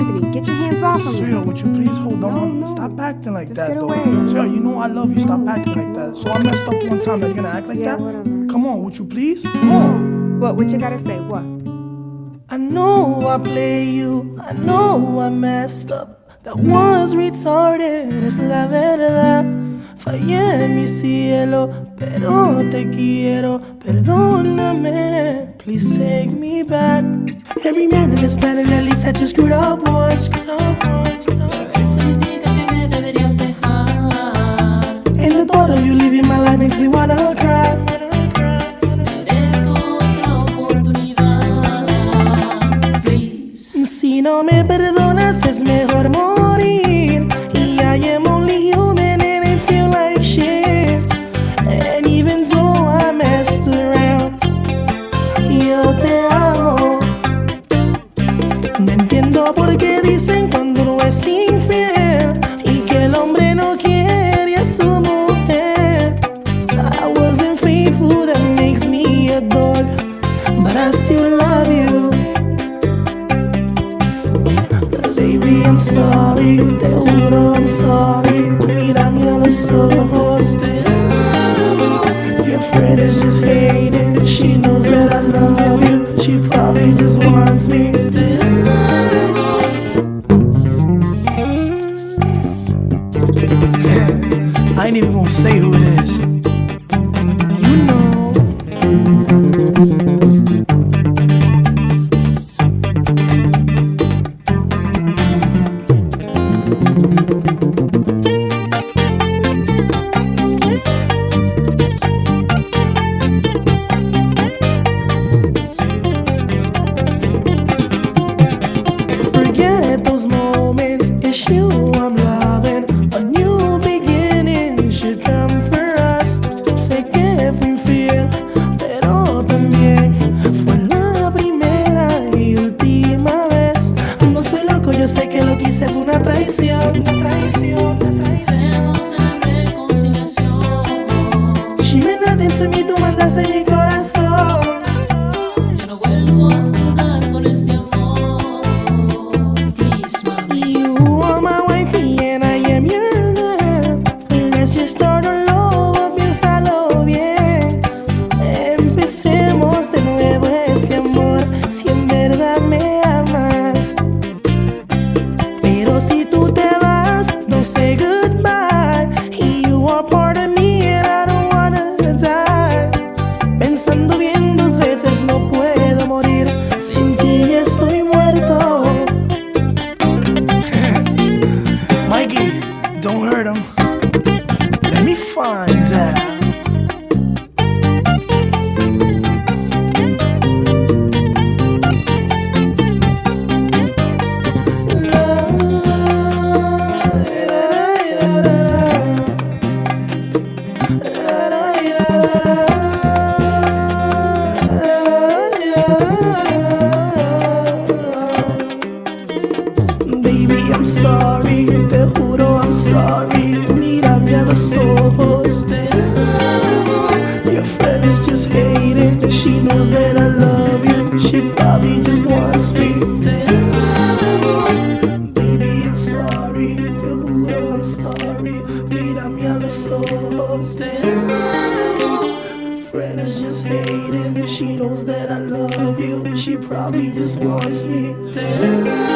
Anthony, get your hands off of me. Sweetheart, would you please hold on? No. Stop acting like Just that, get though. away. Sweetheart, you know I love you. Stop acting like that. So I messed up one time. Are you gonna act like Yeah, that? whatever. Come on, would you please? Come on. What you gotta say? What? I know I play you. I know I messed up. That was retarded. Es la verdad. Fallé en mi cielo, pero te quiero. Perdóname. Please take me back. Every man in this planet at least had you screwed up once. Eso significa que me deberías dejar. And the thought of you leaving my life makes me wanna cry. Merezco otra oportunidad. Please. Si no me perdonas es mejor morir. Y I am only human and I feel like shit. And even though I messed around, yo te amo. No entiendo por qué dicen cuando uno es infiel y que el hombre no quiere a su mujer. I wasn't faithful, that makes me a dog, but I still love you. Baby, I'm sorry, te juro I'm sorry. Mírame a los ojos. Your friend is just hating. She knows that I love you. She probably just wants me. I ain't even gonna say who it is. You know. Forget those moments, it's you I'm loving. A new beginning should come for us. Sé que fui infiel, pero también fue la primera y última vez. No soy loco, yo sé que lo que hice fue una traición. Hacemos la reconciliación. She meant nothing to me, tú mandaste mi corazón. Yo no vuelvo a jugar con este amor. Please, mami. You are my wifey and I am your man. Let's just start all over, piénsalo bien. Empecemos de nuevo este amor, si en verdad me amas. Pero si tú te vas, don't say goodbye. You are part of me and I don't wanna die. Pensando bien dos veces no puedo morir. Sin ti estoy muerto. Mikey, don't hurt him. Let me find out. Baby, I'm sorry, te juro I'm sorry. Mírame a los ojos. Your friend is just hating. She knows that I love you. She probably just wants me. Baby, I'm sorry, te juro I'm sorry. Mírame a los ojos. Friend is just hating. She knows that I love you. She probably just wants me.